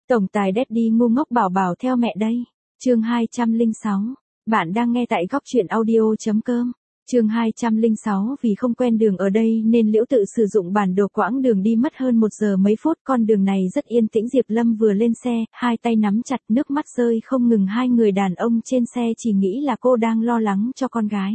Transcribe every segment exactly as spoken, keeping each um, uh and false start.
Tổng tài Daddy ngu ngốc bảo bảo theo mẹ đây. Chương hai trăm lẻ sáu. Bạn đang nghe tại góc truyện audio chấm com. Chương hai trăm lẻ sáu. Vì không quen đường ở đây nên Liễu Tự sử dụng bản đồ quãng đường đi mất hơn một giờ mấy phút. Con đường này rất yên tĩnh. Diệp Lâm vừa lên xe, hai tay nắm chặt, nước mắt rơi không ngừng. Hai người đàn ông trên xe chỉ nghĩ là cô đang lo lắng cho con gái.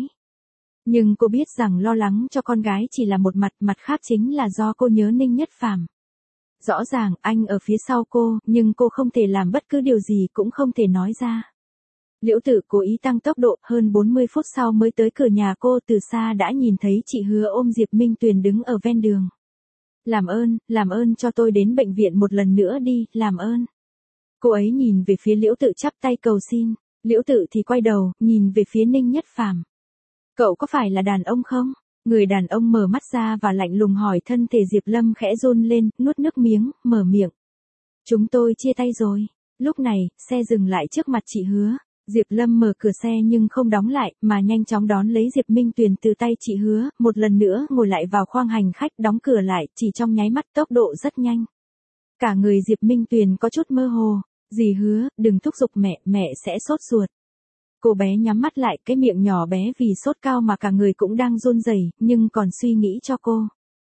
Nhưng cô biết rằng lo lắng cho con gái chỉ là một mặt, mặt khác chính là do cô nhớ Ninh Nhất Phàm. Rõ ràng anh ở phía sau cô, nhưng cô không thể làm bất cứ điều gì, cũng không thể nói ra. Liễu Tự cố ý tăng tốc độ, hơn bốn mươi phút sau mới tới cửa nhà cô. Từ xa đã nhìn thấy chị Hứa ôm Diệp Minh Tuyền đứng ở ven đường. Làm ơn, làm ơn cho tôi đến bệnh viện một lần nữa đi, làm ơn. Cô ấy nhìn về phía Liễu Tự chắp tay cầu xin. Liễu Tự thì quay đầu, nhìn về phía Ninh Nhất Phàm. Cậu có phải là đàn ông không? Người đàn ông mở mắt ra và lạnh lùng hỏi. Thân thể Diệp Lâm khẽ run lên, nuốt nước miếng, mở miệng. Chúng tôi chia tay rồi. Lúc này, xe dừng lại trước mặt chị Hứa. Diệp Lâm mở cửa xe nhưng không đóng lại, mà nhanh chóng đón lấy Diệp Minh Tuyền từ tay chị Hứa, một lần nữa ngồi lại vào khoang hành khách, đóng cửa lại, chỉ trong nháy mắt, tốc độ rất nhanh. Cả người Diệp Minh Tuyền có chút mơ hồ. Dì Hứa, đừng thúc giục mẹ, mẹ sẽ sốt ruột. Cô bé nhắm mắt lại, cái miệng nhỏ bé vì sốt cao mà cả người cũng đang run rẩy, nhưng còn suy nghĩ cho cô.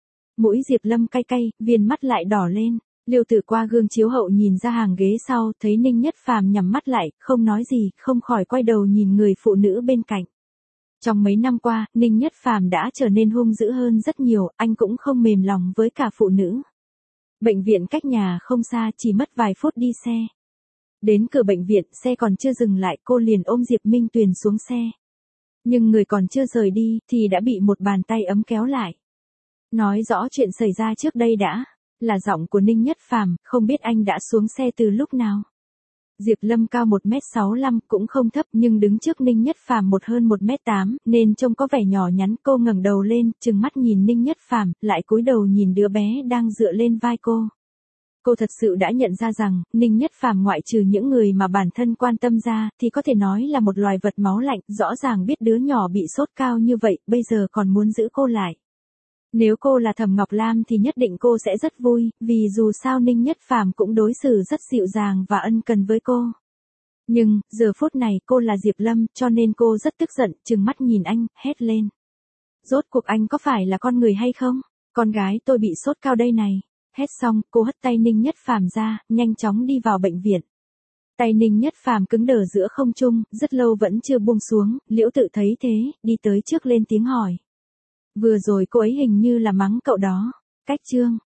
Mũi Diệp Lâm cay cay, viền mắt lại đỏ lên. Liêu Tự qua gương chiếu hậu nhìn ra hàng ghế sau, thấy Ninh Nhất Phàm nhắm mắt lại, không nói gì, không khỏi quay đầu nhìn người phụ nữ bên cạnh. Trong mấy năm qua, Ninh Nhất Phàm đã trở nên hung dữ hơn rất nhiều, anh cũng không mềm lòng với cả phụ nữ. Bệnh viện cách nhà không xa, chỉ mất vài phút đi xe. Đến cửa bệnh viện, xe còn chưa dừng lại, cô liền ôm Diệp Minh Tuyền xuống xe. Nhưng người còn chưa rời đi, thì đã bị một bàn tay ấm kéo lại. Nói rõ chuyện xảy ra trước đây đã. Là giọng của Ninh Nhất Phàm, không biết anh đã xuống xe từ lúc nào. Diệp Lâm cao một mét sáu mươi lăm, cũng không thấp, nhưng đứng trước Ninh Nhất Phàm một hơn một mét tám, nên trông có vẻ nhỏ nhắn. Cô ngẩng đầu lên, trừng mắt nhìn Ninh Nhất Phàm, lại cúi đầu nhìn đứa bé đang dựa lên vai cô. Cô thật sự đã nhận ra rằng, Ninh Nhất Phàm ngoại trừ những người mà bản thân quan tâm ra, thì có thể nói là một loài vật máu lạnh. Rõ ràng biết đứa nhỏ bị sốt cao như vậy, bây giờ còn muốn giữ cô lại. Nếu cô là Thẩm Ngọc Lam thì nhất định cô sẽ rất vui, vì dù sao Ninh Nhất Phàm cũng đối xử rất dịu dàng và ân cần với cô. Nhưng, giờ phút này cô là Diệp Lâm, cho nên cô rất tức giận, trừng mắt nhìn anh, hét lên. Rốt cuộc anh có phải là con người hay không? Con gái tôi bị sốt cao đây này. Hét xong, cô hất tay Ninh Nhất Phàm ra, nhanh chóng đi vào bệnh viện. Tay Ninh Nhất Phàm cứng đờ giữa không trung, rất lâu vẫn chưa buông xuống. Liễu Tự thấy thế, đi tới trước lên tiếng hỏi. Vừa rồi cô ấy hình như là mắng cậu đó. Cách chương.